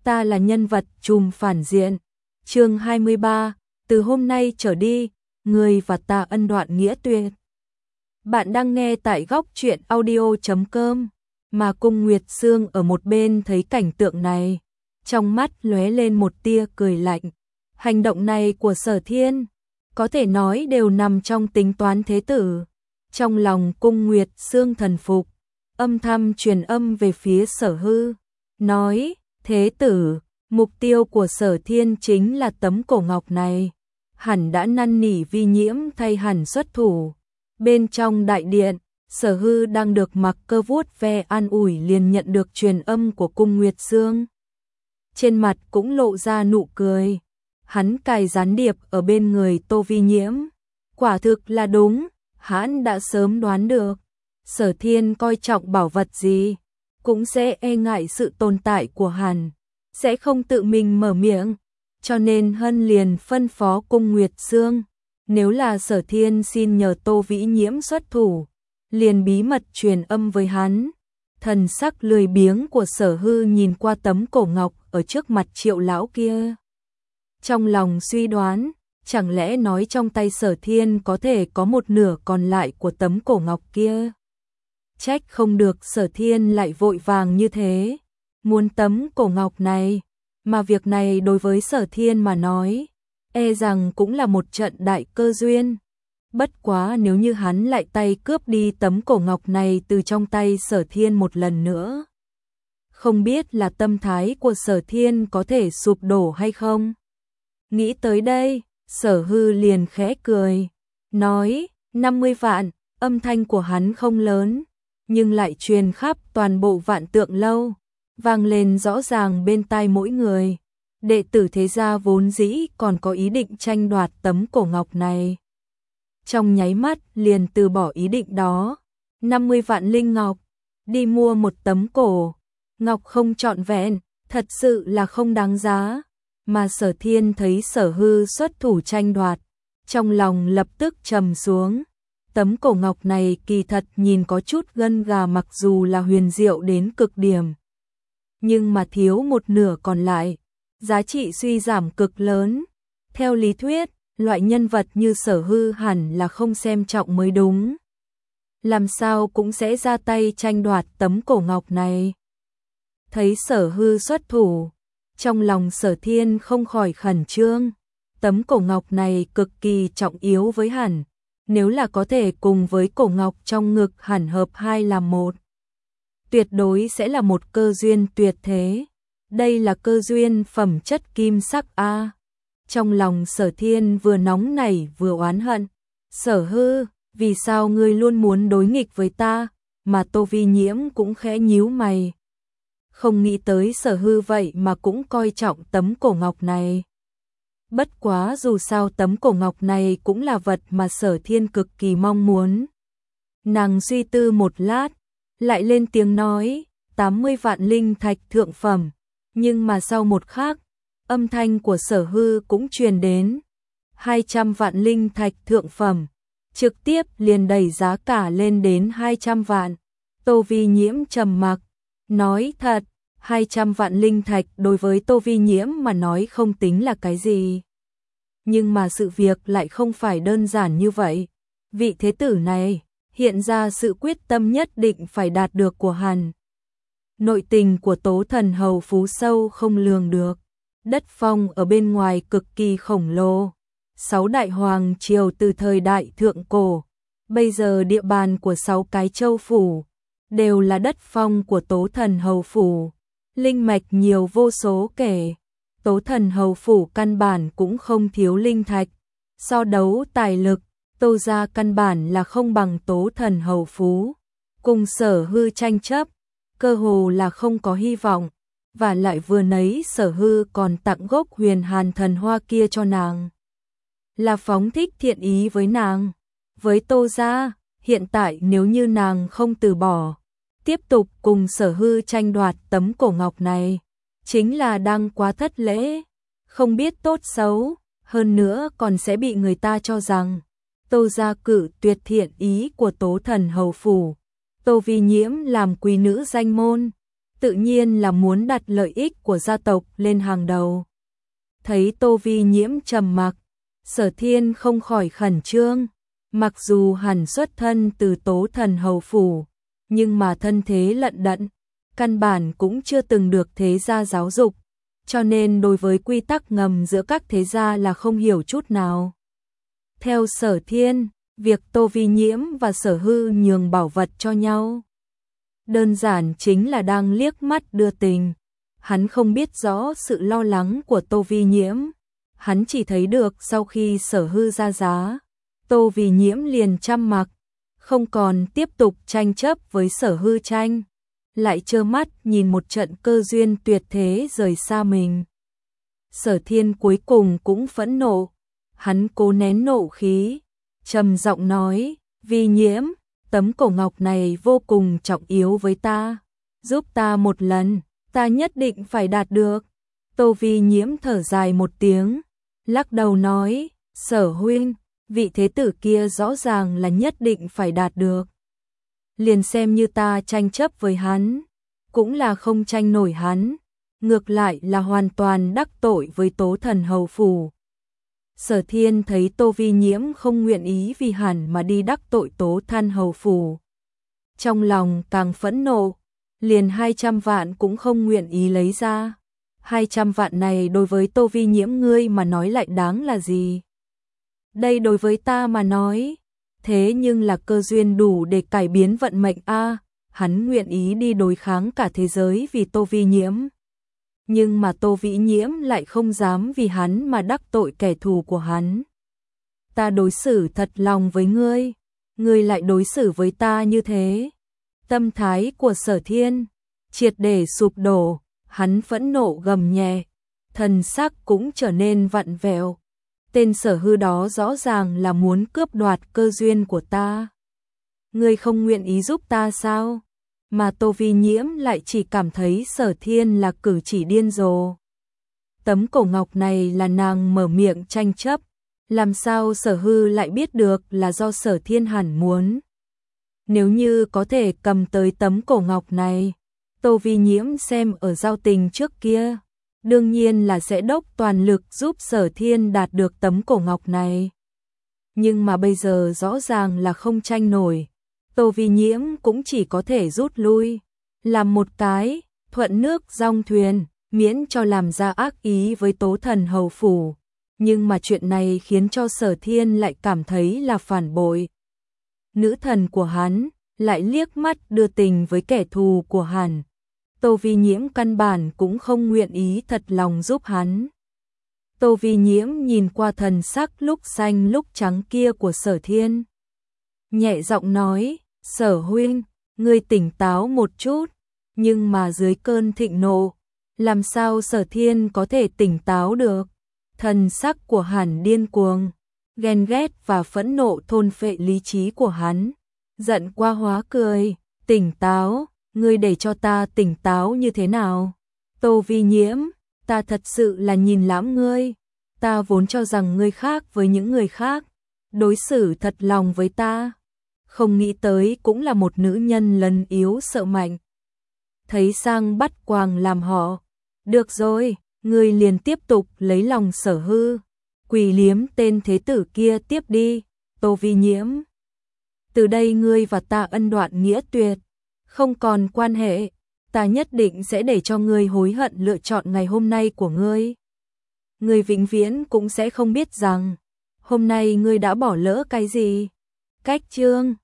ta là nhân vật trùm phản diện. Chương 23, từ hôm nay trở đi, người và ta ân đoạn nghĩa tuyệt. Bạn đang nghe tại góc truyện audio.com, mà Cung Nguyệt Sương ở một bên thấy cảnh tượng này, trong mắt lóe lên một tia cười lạnh. Hành động này của Sở Thiên, có thể nói đều nằm trong tính toán thế tử. Trong lòng Cung Nguyệt Sương thần phục, âm thầm truyền âm về phía Sở Hư, nói: thế tử, mục tiêu của Sở Thiên chính là tấm cổ ngọc này. Hẳn đã năn nỉ Vi Nhiễm thay hẳn xuất thủ. Bên trong đại điện, Sở Hư đang được mặc cơ vuốt ve an ủi liền nhận được truyền âm của Cung Nguyệt Sương. Trên mặt cũng lộ ra nụ cười. Hắn cài gián điệp ở bên người Tô Vi Nhiễm. Quả thực là đúng, hắn đã sớm đoán được. Sở Thiên coi trọng bảo vật gì, cũng sẽ e ngại sự tồn tại của hắn, sẽ không tự mình mở miệng. Cho nên Hân liền phân phó Cung Nguyệt Sương, nếu là Sở Thiên xin nhờ Tô Vĩ Nhiễm xuất thủ, liền bí mật truyền âm với hắn. Thần sắc lười biếng của Sở Hư nhìn qua tấm cổ ngọc ở trước mặt Triệu lão kia. Trong lòng suy đoán, chẳng lẽ nói trong tay Sở Thiên có thể có một nửa còn lại của tấm cổ ngọc kia. Trách không được Sở Thiên lại vội vàng như thế, muốn tấm cổ ngọc này, mà việc này đối với Sở Thiên mà nói, e rằng cũng là một trận đại cơ duyên. Bất quá nếu như hắn lại tay cướp đi tấm cổ ngọc này từ trong tay Sở Thiên một lần nữa, không biết là tâm thái của Sở Thiên có thể sụp đổ hay không. Nghĩ tới đây, Sở Hư liền khẽ cười, nói: 50 vạn. Âm thanh của hắn không lớn, nhưng lại truyền khắp toàn bộ Vạn Tượng lâu, vang lên rõ ràng bên tai mỗi người. Đệ tử thế gia vốn dĩ còn có ý định tranh đoạt tấm cổ ngọc này, trong nháy mắt liền từ bỏ ý định đó. 50 vạn linh ngọc, đi mua một tấm cổ ngọc không trọn vẹn, thật sự là không đáng giá. Mà Sở Thiên thấy Sở Hư xuất thủ tranh đoạt, trong lòng lập tức trầm xuống. Tấm cổ ngọc này kỳ thật nhìn có chút gân gà, mặc dù là huyền diệu đến cực điểm, nhưng mà thiếu một nửa còn lại, giá trị suy giảm cực lớn. Theo lý thuyết, loại nhân vật như Sở Hư hẳn là không xem trọng mới đúng, làm sao cũng sẽ ra tay tranh đoạt tấm cổ ngọc này. Thấy Sở Hư xuất thủ, trong lòng Sở Thiên không khỏi khẩn trương. Tấm cổ ngọc này cực kỳ trọng yếu với hắn, nếu là có thể cùng với cổ ngọc trong ngực hẳn hợp hai làm một, tuyệt đối sẽ là một cơ duyên tuyệt thế. Đây là cơ duyên phẩm chất kim sắc a. Trong lòng Sở Thiên vừa nóng nảy vừa oán hận. Sở Hư, vì sao ngươi luôn muốn đối nghịch với ta? Mà Tô Vi Nhiễm cũng khẽ nhíu mày, không nghĩ tới Sở Hư vậy mà cũng coi trọng tấm cổ ngọc này. Bất quá dù sao tấm cổ ngọc này cũng là vật mà Sở Thiên cực kỳ mong muốn. Nàng suy tư một lát, lại lên tiếng nói: 80 vạn linh thạch thượng phẩm. Nhưng mà sau một khắc, âm thanh của Sở Hư cũng truyền đến: 200 vạn linh thạch thượng phẩm. Trực tiếp liền đẩy giá cả lên đến 200 vạn. Tô Vi Nhiễm trầm mặc, nói: thật, 200 vạn linh thạch đối với Tô Vi Nhiễm mà nói không tính là cái gì. Nhưng mà sự việc lại không phải đơn giản như vậy. Vị thế tử này hiện ra sự quyết tâm nhất định phải đạt được của hắn. Nội tình của Tố Thần Hầu Phú sâu không lường được. Đất phong ở bên ngoài cực kỳ khổng lồ. 6 đại hoàng triều từ thời đại thượng cổ, bây giờ địa bàn của 6 cái châu phủ đều là đất phong của Tố Thần Hầu Phủ. Linh mạch nhiều vô số kể. Tố Thần Hầu Phủ căn bản cũng không thiếu linh thạch. So đấu tài lực, Tô gia căn bản là không bằng Tố Thần Hầu Phú. Cùng Sở Hư tranh chấp, cơ hồ là không có hy vọng. Và lại vừa nấy Sở Hư còn tặng gốc Huyền Hàn thần hoa kia cho nàng, là phóng thích thiện ý với nàng. Với Tô gia, hiện tại nếu như nàng không từ bỏ, tiếp tục cùng Sở Hư tranh đoạt tấm cổ ngọc này, chính là đang quá thất lễ, không biết tốt xấu, hơn nữa còn sẽ bị người ta cho rằng Tô gia cử tuyệt thiện ý của Tố Thần Hầu Phủ. Tô Vi Nhiễm làm quý nữ danh môn, tự nhiên là muốn đặt lợi ích của gia tộc lên hàng đầu. Thấy Tô Vi Nhiễm trầm mặc, Sở Thiên không khỏi khẩn trương, mặc dù hẳn xuất thân từ Tố Thần Hầu phủ, nhưng mà thân thế lận đận, căn bản cũng chưa từng được thế gia giáo dục, cho nên đối với quy tắc ngầm giữa các thế gia là không hiểu chút nào. Theo Sở Thiên, việc Tô Vi Nhiễm và Sở Hư nhường bảo vật cho nhau, đơn giản chính là đang liếc mắt đưa tình. Hắn không biết rõ sự lo lắng của Tô Vi Nhiễm, hắn chỉ thấy được sau khi Sở Hư ra giá, Tô Vi Nhiễm liền chăm mặc, không còn tiếp tục tranh chấp với Sở Hư tranh, lại trơ mắt nhìn một trận cơ duyên tuyệt thế rời xa mình. Sở Thiên cuối cùng cũng phẫn nộ, hắn cố nén nộ khí, trầm giọng nói, Vi Nhiễm, tấm cổ ngọc này vô cùng trọng yếu với ta, giúp ta một lần, ta nhất định phải đạt được. Tô Vi Nhiễm thở dài một tiếng, lắc đầu nói, Sở huynh, vị thế tử kia rõ ràng là nhất định phải đạt được. Liền xem như ta tranh chấp với hắn, cũng là không tranh nổi hắn, ngược lại là hoàn toàn đắc tội với Tố Thần Hầu phủ. Sở Thiên thấy Tô Vi Nhiễm không nguyện ý vì hẳn mà đi đắc tội Tố Thần Hầu phủ, trong lòng càng phẫn nộ, liền 200 vạn cũng không nguyện ý lấy ra. 200 vạn này đối với Tô Vi Nhiễm ngươi mà nói lại đáng là gì? Đây đối với ta mà nói, thế nhưng là cơ duyên đủ để cải biến vận mệnh a. Hắn nguyện ý đi đối kháng cả thế giới vì Tô Vi Nhiễm. Nhưng mà Tô Vi Nhiễm lại không dám vì hắn mà đắc tội kẻ thù của hắn. Ta đối xử thật lòng với ngươi, ngươi lại đối xử với ta như thế. Tâm thái của Sở Thiên triệt để sụp đổ, hắn phẫn nộ gầm nhẹ, thần sắc cũng trở nên vặn vẹo. Tên Sở Hư đó rõ ràng là muốn cướp đoạt cơ duyên của ta. Ngươi không nguyện ý giúp ta sao? Mà Tô Vi Nhiễm lại chỉ cảm thấy Sở Thiên là cử chỉ điên rồ. Tấm cổ ngọc này là nàng mở miệng tranh chấp, làm sao Sở Hư lại biết được là do Sở Thiên hẳn muốn. Nếu như có thể cầm tới tấm cổ ngọc này, Tô Vi Nhiễm xem ở giao tình trước kia, đương nhiên là sẽ dốc toàn lực giúp Sở Thiên đạt được tấm cổ ngọc này. Nhưng mà bây giờ rõ ràng là không tranh nổi, Tô Vi Nhiễm cũng chỉ có thể rút lui, làm một cái thuận nước dong thuyền, miễn cho làm ra ác ý với Tố Thần Hầu phủ. Nhưng mà chuyện này khiến cho Sở Thiên lại cảm thấy là phản bội. Nữ thần của hắn lại liếc mắt đưa tình với kẻ thù của hắn. Tô Vi Nhiễm căn bản cũng không nguyện ý thật lòng giúp hắn. Tô Vi Nhiễm nhìn qua thần sắc lúc xanh lúc trắng kia của Sở Thiên, nhẹ giọng nói, Sở huynh, ngươi tỉnh táo một chút. Nhưng mà dưới cơn thịnh nộ, làm sao Sở Thiên có thể tỉnh táo được? Thần sắc của hắn điên cuồng, ghen ghét và phẫn nộ thôn phệ lý trí của hắn. Giận qua hóa cười, tỉnh táo, ngươi để cho ta tỉnh táo như thế nào? Tô Vi Nhiễm, ta thật sự là nhìn lãm ngươi, ta vốn cho rằng ngươi khác với những người khác, đối xử thật lòng với ta, không nghĩ tới cũng là một nữ nhân lấn yếu sợ mạnh. Thấy sang bắt quàng làm họ, được rồi, ngươi liền tiếp tục lấy lòng Sở Hư, quỳ liếm tên thế tử kia tiếp đi, Tô Vi Nhiễm. Từ đây ngươi và ta ân đoạn nghĩa tuyệt, không còn quan hệ, ta nhất định sẽ để cho ngươi hối hận lựa chọn ngày hôm nay của ngươi. Ngươi vĩnh viễn cũng sẽ không biết rằng, hôm nay ngươi đã bỏ lỡ cái gì. Cách chương